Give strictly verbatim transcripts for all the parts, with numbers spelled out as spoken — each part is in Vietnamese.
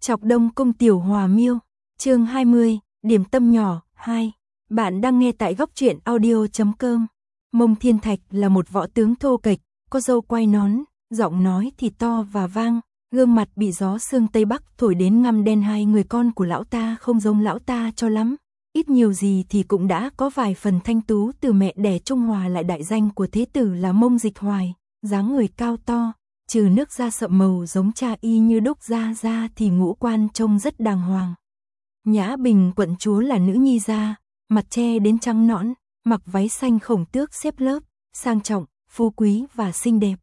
Chọc Đông Cung Tiểu Hòa Miêu, chương hai mươi, điểm tâm nhỏ, hai. Bạn đang nghe tại góc truyện audio chấm com. Mông Thiên Thạch là một võ tướng thô kệch, có râu quai nón, giọng nói thì to và vang, gương mặt bị gió sương Tây Bắc thổi đến ngăm đen. Hai người con của lão ta không giống lão ta cho lắm, ít nhiều gì thì cũng đã có vài phần thanh tú. Từ mẹ đẻ Trung Hòa lại đại danh của thế tử là Mông Dịch Hoài, dáng người cao to, trừ nước da sậm màu giống cha y như đúc ra ra thì ngũ quan trông rất đàng hoàng. Nhã Bình quận chúa là nữ nhi gia, mặt che đến trắng nõn, mặc váy xanh khổng tước xếp lớp, sang trọng, phú quý và xinh đẹp.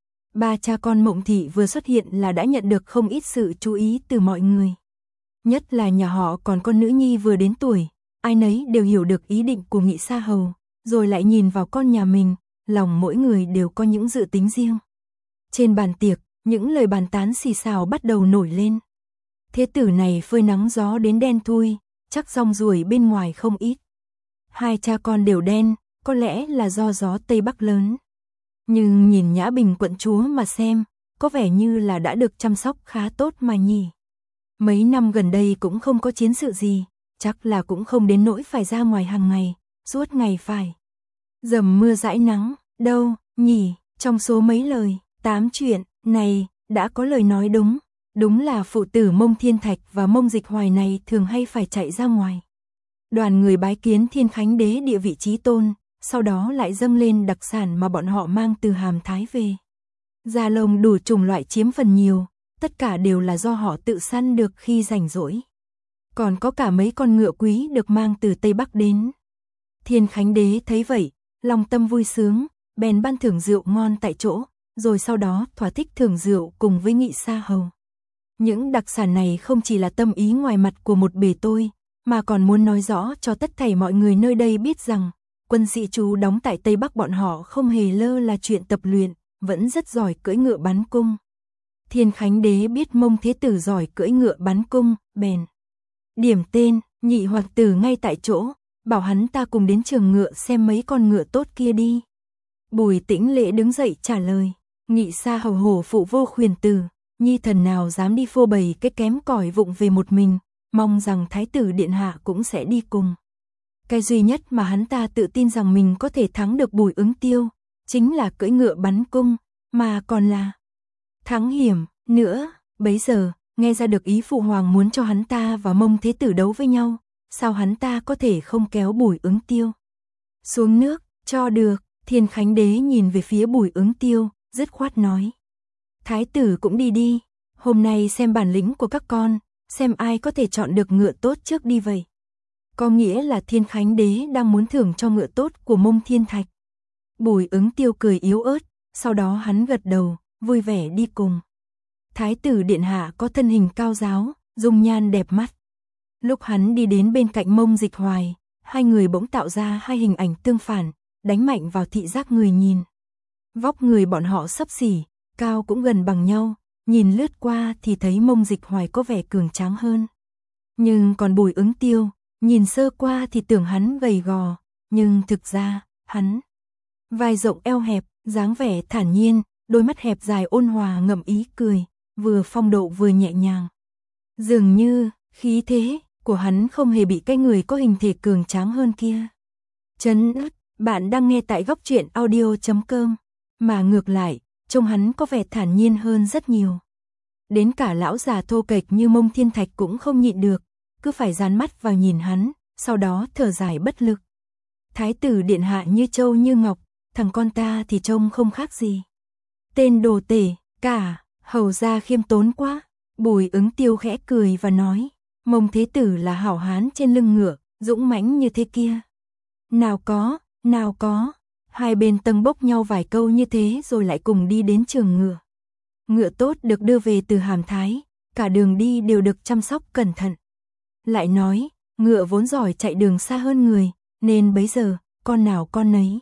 Ba cha con Mộng Thị vừa xuất hiện là đã nhận được không ít sự chú ý từ mọi người. Nhất là nhà họ còn con nữ nhi vừa đến tuổi, ai nấy đều hiểu được ý định của Nghị Sa Hầu, rồi lại nhìn vào con nhà mình, lòng mỗi người đều có những dự tính riêng. Trên bàn tiệc, những lời bàn tán xì xào bắt đầu nổi lên. Thế tử này phơi nắng gió đến đen thui, chắc rong ruổi bên ngoài không ít. Hai cha con đều đen, có lẽ là do gió Tây Bắc lớn. Nhưng nhìn Nhã Bình quận chúa mà xem, có vẻ như là đã được chăm sóc khá tốt mà nhỉ. Mấy năm gần đây cũng không có chiến sự gì, chắc là cũng không đến nỗi phải ra ngoài hàng ngày, suốt ngày phải dầm mưa dãi nắng, đâu, nhỉ, trong số mấy lời, tám chuyện, này, đã có lời nói đúng, đúng là phụ tử Mông Thiên Thạch và Mông Dịch Hoài này thường hay phải chạy ra ngoài. Đoàn người bái kiến Thiên Khánh Đế địa vị chí tôn, sau đó lại dâng lên đặc sản mà bọn họ mang từ Hàm Thái về. Da lông đủ chủng loại chiếm phần nhiều, tất cả đều là do họ tự săn được khi rảnh rỗi. Còn có cả mấy con ngựa quý được mang từ Tây Bắc đến. Thiên Khánh Đế thấy vậy, lòng tâm vui sướng, bèn ban thưởng rượu ngon tại chỗ, rồi sau đó thỏa thích thưởng rượu cùng với Nghị Sa Hầu. Những đặc sản này không chỉ là tâm ý ngoài mặt của một bề tôi, mà còn muốn nói rõ cho tất thảy mọi người nơi đây biết rằng, quân sĩ trú đóng tại Tây Bắc bọn họ không hề lơ là chuyện tập luyện, vẫn rất giỏi cưỡi ngựa bắn cung. Thiên Khánh Đế biết Mông Thế Tử giỏi cưỡi ngựa bắn cung, bèn điểm tên Nhị Hoàng tử ngay tại chỗ, bảo hắn ta cùng đến trường ngựa xem mấy con ngựa tốt kia đi. Bùi Tĩnh Lễ đứng dậy trả lời, Nghị Sa Hầu hổ phụ vô khuyển tử, nhi thần nào dám đi phô bày cái kém cỏi vụng về một mình, mong rằng Thái tử điện hạ cũng sẽ đi cùng. Cái duy nhất mà hắn ta tự tin rằng mình có thể thắng được Bùi Ứng Tiêu, chính là cưỡi ngựa bắn cung, mà còn là thắng hiểm nữa. Bấy giờ, nghe ra được ý phụ hoàng muốn cho hắn ta và Mông Thế Tử đấu với nhau, sao hắn ta có thể không kéo Bùi Ứng Tiêu xuống nước, cho được. Thiên Khánh Đế nhìn về phía Bùi Ứng Tiêu, dứt khoát nói, Thái tử cũng đi đi, hôm nay xem bản lĩnh của các con, xem ai có thể chọn được ngựa tốt trước đi vậy. Có nghĩa là Thiên Khánh Đế đang muốn thưởng cho ngựa tốt của Mông Thiên Thạch. Bùi Ứng Tiêu cười yếu ớt, sau đó hắn gật đầu, vui vẻ đi cùng. Thái tử điện hạ có thân hình cao ráo, dung nhan đẹp mắt. Lúc hắn đi đến bên cạnh Mông Dịch Hoài, hai người bỗng tạo ra hai hình ảnh tương phản, đánh mạnh vào thị giác người nhìn. Vóc người bọn họ xấp xỉ, cao cũng gần bằng nhau, nhìn lướt qua thì thấy Mông Dịch Hoài có vẻ cường tráng hơn. Nhưng còn Bùi Ứng Tiêu, nhìn sơ qua thì tưởng hắn gầy gò, nhưng thực ra, hắn vai rộng eo hẹp, dáng vẻ thản nhiên, đôi mắt hẹp dài ôn hòa ngậm ý cười, vừa phong độ vừa nhẹ nhàng. Dường như, khí thế của hắn không hề bị cái người có hình thể cường tráng hơn kia chấn áp. Bạn đang nghe tại góc truyện audio chấm com, mà ngược lại, trông hắn có vẻ thản nhiên hơn rất nhiều. Đến cả lão già thô kệch như Mông Thiên Thạch cũng không nhịn được, cứ phải dán mắt vào nhìn hắn, sau đó thở dài bất lực. Thái tử điện hạ như châu như ngọc, thằng con ta thì trông không khác gì tên đồ tể cả, hầu gia khiêm tốn quá. Bùi Ứng Tiêu khẽ cười và nói, Mông Thế Tử là hảo hán trên lưng ngựa, dũng mãnh như thế kia. Nào có, nào có. Hai bên tâng bốc nhau vài câu như thế rồi lại cùng đi đến trường ngựa. Ngựa tốt được đưa về từ Hàm Thái, cả đường đi đều được chăm sóc cẩn thận. Lại nói, ngựa vốn giỏi chạy đường xa hơn người, nên bấy giờ, con nào con nấy.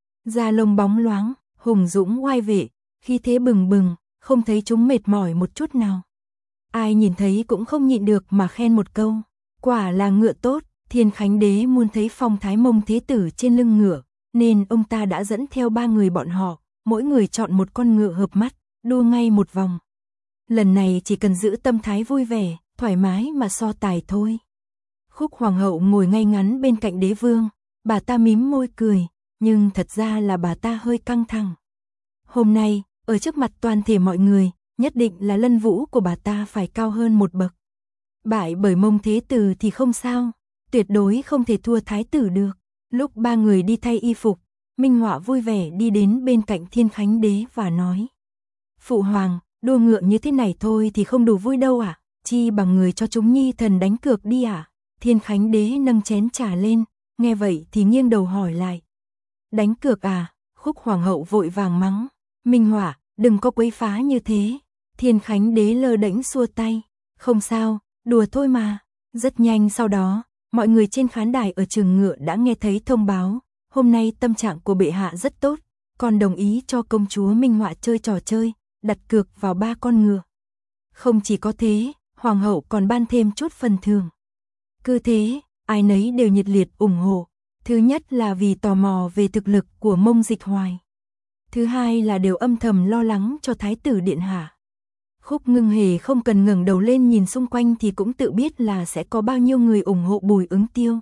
Da lông bóng loáng, hùng dũng oai vệ, khí thế bừng bừng, không thấy chúng mệt mỏi một chút nào. Ai nhìn thấy cũng không nhịn được mà khen một câu, quả là ngựa tốt. Thiên Khánh Đế muốn thấy phong thái Mông Thế Tử trên lưng ngựa, nên ông ta đã dẫn theo ba người bọn họ, mỗi người chọn một con ngựa hợp mắt, đua ngay một vòng. Lần này chỉ cần giữ tâm thái vui vẻ, thoải mái mà so tài thôi. Khúc hoàng hậu ngồi ngay ngắn bên cạnh đế vương, bà ta mím môi cười, nhưng thật ra là bà ta hơi căng thẳng. Hôm nay, ở trước mặt toàn thể mọi người, nhất định là lân vũ của bà ta phải cao hơn một bậc. Bại bởi Mông Thế Tử thì không sao, tuyệt đối không thể thua thái tử được. Lúc ba người đi thay y phục, Minh Họa vui vẻ đi đến bên cạnh Thiên Khánh Đế và nói: Phụ hoàng, đua ngựa như thế này thôi thì không đủ vui đâu à, chi bằng người cho chúng nhi thần đánh cược đi à. Thiên Khánh Đế nâng chén trà lên, nghe vậy thì nghiêng đầu hỏi lại: Đánh cược à? Khúc hoàng hậu vội vàng mắng: Minh Họa, đừng có quấy phá như thế. Thiên Khánh Đế lơ đễnh xua tay: Không sao, đùa thôi mà. Rất nhanh sau đó, mọi người trên khán đài ở trường ngựa đã nghe thấy thông báo, hôm nay tâm trạng của bệ hạ rất tốt, còn đồng ý cho công chúa Minh Họa chơi trò chơi, đặt cược vào ba con ngựa. Không chỉ có thế, hoàng hậu còn ban thêm chút phần thưởng. Cứ thế, ai nấy đều nhiệt liệt ủng hộ. Thứ nhất là vì tò mò về thực lực của Mông Dịch Hoài. Thứ hai là đều âm thầm lo lắng cho thái tử điện hạ. Khúc Ngưng Hề không cần ngẩng đầu lên nhìn xung quanh thì cũng tự biết là sẽ có bao nhiêu người ủng hộ Bùi Ứng Tiêu.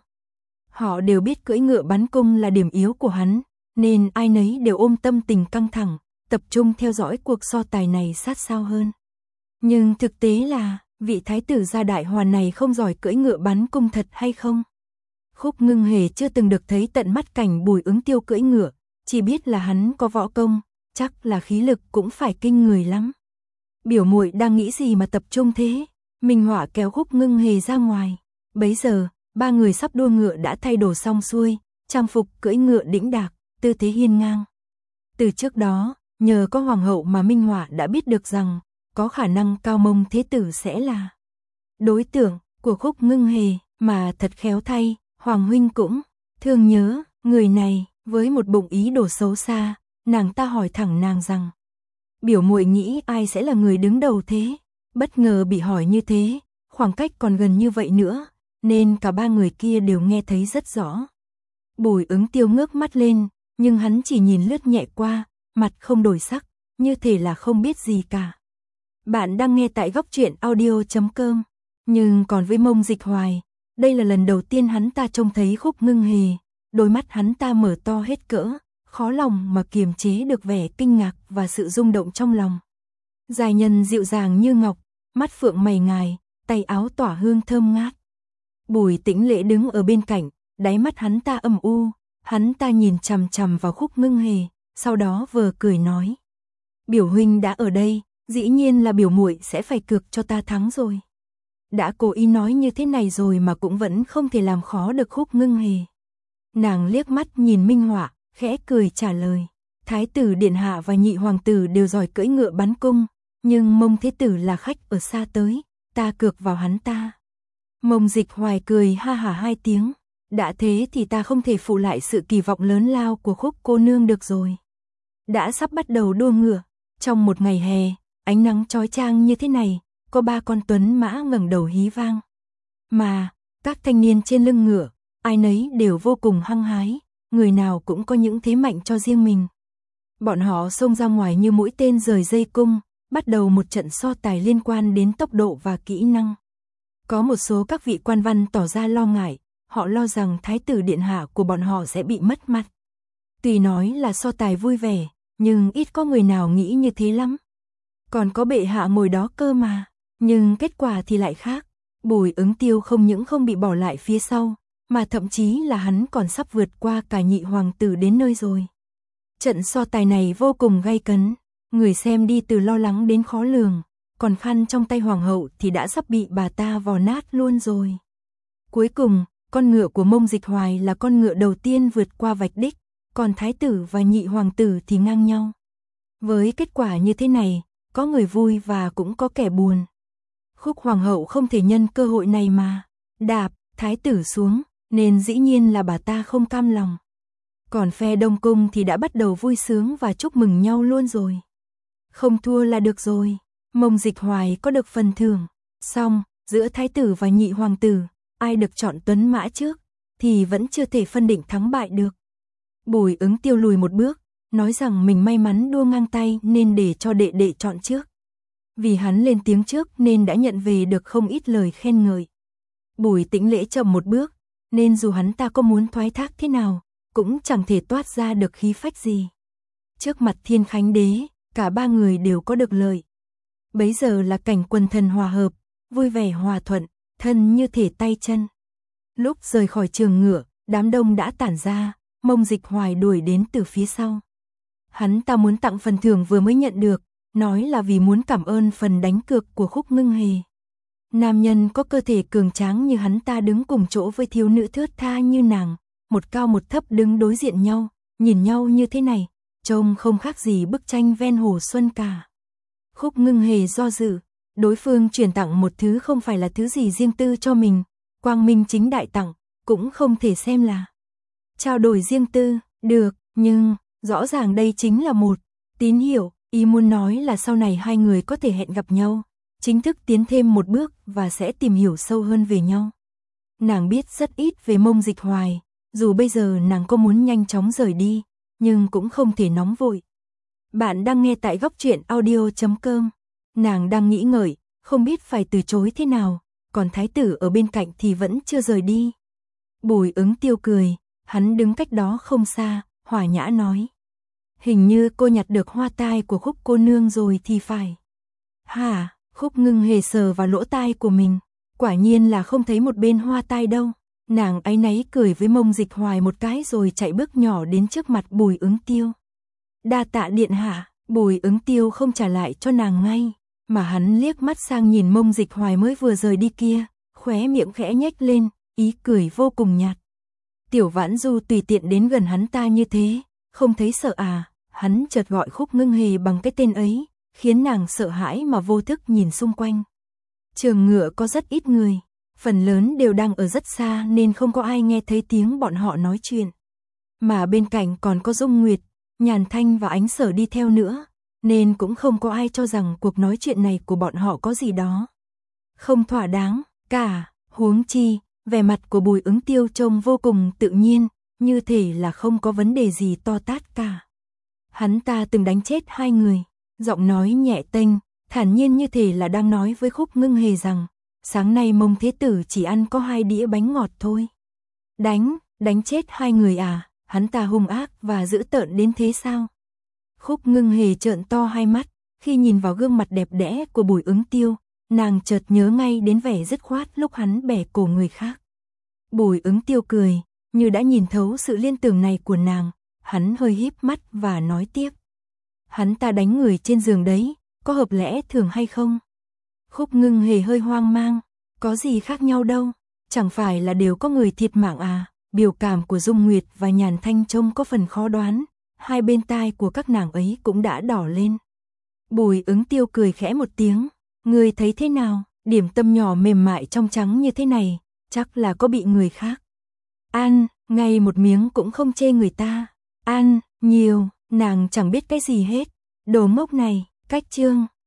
Họ đều biết cưỡi ngựa bắn cung là điểm yếu của hắn, nên ai nấy đều ôm tâm tình căng thẳng, tập trung theo dõi cuộc so tài này sát sao hơn. Nhưng thực tế là, vị thái tử gia đại hoàn này không giỏi cưỡi ngựa bắn cung thật hay không? Khúc Ngưng Hề chưa từng được thấy tận mắt cảnh Bùi Ứng Tiêu cưỡi ngựa, chỉ biết là hắn có võ công, chắc là khí lực cũng phải kinh người lắm. Biểu muội đang nghĩ gì mà tập trung thế? Minh Họa kéo Khúc Ngưng Hề ra ngoài. Bấy giờ, ba người sắp đua ngựa đã thay đồ xong xuôi, trang phục cưỡi ngựa đĩnh đạc, tư thế hiên ngang. Từ trước đó, nhờ có hoàng hậu mà Minh Họa đã biết được rằng, có khả năng Cao Mông Thế Tử sẽ là đối tượng của Khúc Ngưng Hề, mà thật khéo thay, Hoàng huynh cũng thương nhớ người này. Với một bụng ý đồ xấu xa, nàng ta hỏi thẳng nàng rằng: Biểu muội nghĩ ai sẽ là người đứng đầu thế? Bất ngờ bị hỏi như thế, khoảng cách còn gần như vậy nữa, nên cả ba người kia đều nghe thấy rất rõ. Bùi Ứng Tiêu ngước mắt lên, nhưng hắn chỉ nhìn lướt nhẹ qua, mặt không đổi sắc, như thể là không biết gì cả. Bạn đang nghe tại góc truyện audio chấm com. Nhưng còn với Mông Dịch Hoài, đây là lần đầu tiên hắn ta trông thấy Khúc Ngưng Hề. Đôi mắt hắn ta mở to hết cỡ, khó lòng mà kiềm chế được vẻ kinh ngạc và sự rung động trong lòng. Giai nhân dịu dàng như ngọc, mắt phượng mày ngài, tay áo tỏa hương thơm ngát. Bùi Tĩnh Lễ đứng ở bên cạnh, đáy mắt hắn ta âm u, hắn ta nhìn chằm chằm vào Khúc Ngưng Hề, sau đó vừa cười nói: Biểu huynh đã ở đây, dĩ nhiên là biểu muội sẽ phải cược cho ta thắng rồi. Đã cố ý nói như thế này rồi mà cũng vẫn không thể làm khó được Khúc Ngưng Hề. Nàng liếc mắt nhìn Minh Họa, khẽ cười trả lời: Thái tử điện hạ và nhị hoàng tử đều giỏi cưỡi ngựa bắn cung, nhưng Mông Thế Tử là khách ở xa tới, ta cược vào hắn ta. Mông Dịch Hoài cười ha hả hai tiếng: Đã thế thì ta không thể phụ lại sự kỳ vọng lớn lao của Khúc cô nương được rồi. Đã sắp bắt đầu đua ngựa, trong một ngày hè, ánh nắng chói chang như thế này, có ba con tuấn mã ngẩng đầu hí vang. Mà, các thanh niên trên lưng ngựa, ai nấy đều vô cùng hăng hái, người nào cũng có những thế mạnh cho riêng mình. Bọn họ xông ra ngoài như mũi tên rời dây cung, bắt đầu một trận so tài liên quan đến tốc độ và kỹ năng. Có một số các vị quan văn tỏ ra lo ngại, họ lo rằng thái tử điện hạ của bọn họ sẽ bị mất mặt. Tuy nói là so tài vui vẻ, nhưng ít có người nào nghĩ như thế lắm. Còn có bệ hạ ngồi đó cơ mà, nhưng kết quả thì lại khác. Bùi Ứng Tiêu không những không bị bỏ lại phía sau, mà thậm chí là hắn còn sắp vượt qua cả nhị hoàng tử đến nơi rồi. Trận so tài này vô cùng gay cấn, người xem đi từ lo lắng đến khó lường, còn khăn trong tay hoàng hậu thì đã sắp bị bà ta vò nát luôn rồi. Cuối cùng, con ngựa của Mông Dịch Hoài là con ngựa đầu tiên vượt qua vạch đích, còn thái tử và nhị hoàng tử thì ngang nhau. Với kết quả như thế này, có người vui và cũng có kẻ buồn. Khúc hoàng hậu không thể nhân cơ hội này mà đạp thái tử xuống, nên dĩ nhiên là bà ta không cam lòng. Còn phe Đông Cung thì đã bắt đầu vui sướng và chúc mừng nhau luôn rồi. Không thua là được rồi, Mông Dịch Hoài có được phần thưởng. Xong, giữa thái tử và nhị hoàng tử, ai được chọn tuấn mã trước, thì vẫn chưa thể phân định thắng bại được. Bùi Ứng Tiêu lùi một bước, nói rằng mình may mắn đua ngang tay nên để cho đệ đệ chọn trước. Vì hắn lên tiếng trước nên đã nhận về được không ít lời khen ngợi. Bùi Tĩnh Lễ chậm một bước, nên dù hắn ta có muốn thoái thác thế nào, cũng chẳng thể toát ra được khí phách gì. Trước mặt Thiên Khánh Đế, cả ba người đều có được lợi. Bấy giờ là cảnh quần thần hòa hợp, vui vẻ hòa thuận, thân như thể tay chân. Lúc rời khỏi trường ngựa, đám đông đã tản ra, Mông Dịch Hoài đuổi đến từ phía sau. Hắn ta muốn tặng phần thưởng vừa mới nhận được, nói là vì muốn cảm ơn phần đánh cược của Khúc Ngưng Hề. Nam nhân có cơ thể cường tráng như hắn ta đứng cùng chỗ với thiếu nữ thướt tha như nàng, một cao một thấp đứng đối diện nhau, nhìn nhau như thế này, trông không khác gì bức tranh ven hồ xuân cả. Khúc Ngưng Hề do dự, đối phương chuyển tặng một thứ không phải là thứ gì riêng tư cho mình, quang minh chính đại tặng, cũng không thể xem là trao đổi riêng tư, được, nhưng rõ ràng đây chính là một tín hiệu, ý muốn nói là sau này hai người có thể hẹn gặp nhau, chính thức tiến thêm một bước và sẽ tìm hiểu sâu hơn về nhau. Nàng biết rất ít về Mông Dịch Hoài, dù bây giờ nàng có muốn nhanh chóng rời đi, nhưng cũng không thể nóng vội. Bạn đang nghe tại góc truyện audio chấm com. Nàng đang nghĩ ngợi, không biết phải từ chối thế nào, còn thái tử ở bên cạnh thì vẫn chưa rời đi. Bùi Ứng Tiêu cười, hắn đứng cách đó không xa, hòa nhã nói. Hình như cô nhặt được hoa tai của Khúc cô nương rồi thì phải. Hả? Khúc Ngưng Hề sờ vào lỗ tai của mình, quả nhiên là không thấy một bên hoa tai đâu. Nàng áy náy cười với Mông Dịch Hoài một cái rồi chạy bước nhỏ đến trước mặt Bùi Ứng Tiêu. Đa tạ điện hạ. Bùi Ứng Tiêu không trả lại cho nàng ngay, mà hắn liếc mắt sang nhìn Mông Dịch Hoài mới vừa rời đi kia, khóe miệng khẽ nhếch lên, ý cười vô cùng nhạt. Tiểu Vãn Du tùy tiện đến gần hắn ta như thế, không thấy sợ à? Hắn chợt gọi Khúc Ngưng Hề bằng cái tên ấy, khiến nàng sợ hãi mà vô thức nhìn xung quanh. Trường ngựa có rất ít người, phần lớn đều đang ở rất xa nên không có ai nghe thấy tiếng bọn họ nói chuyện. Mà bên cạnh còn có Dung Nguyệt, Nhàn Thanh và Ánh Sở đi theo nữa, nên cũng không có ai cho rằng cuộc nói chuyện này của bọn họ có gì đó không thỏa đáng cả. Huống chi, vẻ mặt của Bùi Ứng Tiêu trông vô cùng tự nhiên, như thể là không có vấn đề gì to tát cả. Hắn ta từng đánh chết hai người, giọng nói nhẹ tênh, thản nhiên như thể là đang nói với Khúc Ngưng Hề rằng, sáng nay Mông Thế Tử chỉ ăn có hai đĩa bánh ngọt thôi. Đánh, đánh chết hai người à? Hắn ta hung ác và dữ tợn đến thế sao? Khúc Ngưng Hề trợn to hai mắt, khi nhìn vào gương mặt đẹp đẽ của Bùi Ứng Tiêu, nàng chợt nhớ ngay đến vẻ dứt khoát lúc hắn bẻ cổ người khác. Bùi Ứng Tiêu cười, như đã nhìn thấu sự liên tưởng này của nàng, hắn hơi híp mắt và nói tiếp. Hắn ta đánh người trên giường đấy, có hợp lẽ thường hay không? Khúc Ngưng Hề hơi hoang mang, có gì khác nhau đâu, chẳng phải là đều có người thiệt mạng à? Biểu cảm của Dung Nguyệt và Nhàn Thanh trông có phần khó đoán, hai bên tai của các nàng ấy cũng đã đỏ lên. Bùi Ứng Tiêu cười khẽ một tiếng, người thấy thế nào? Điểm tâm nhỏ mềm mại trong trắng như thế này, chắc là có bị người khác ăn, ngay một miếng cũng không chê người ta ăn nhiều, nàng chẳng biết cái gì hết. Đồ ngốc này, cách chương